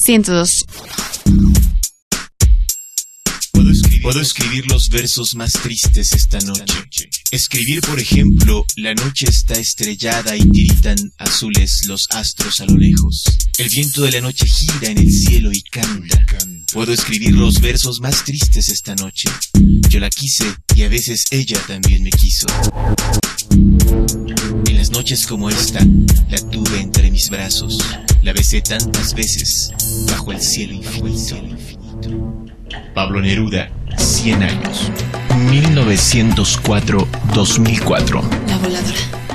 102. Puedo escribir los versos más tristes esta noche. Escribir, por ejemplo, la noche está estrellada y tiritan azules los astros a lo lejos. El viento de la noche gira en el cielo y canta. Puedo escribir los versos más tristes esta noche. Yo la quise y a veces ella también me quiso. En las noches como esta, la tuve entre mis brazos. La besé tantas veces bajo el cielo infinito. Pablo Neruda, 100 años. 1904-2004. La voladora.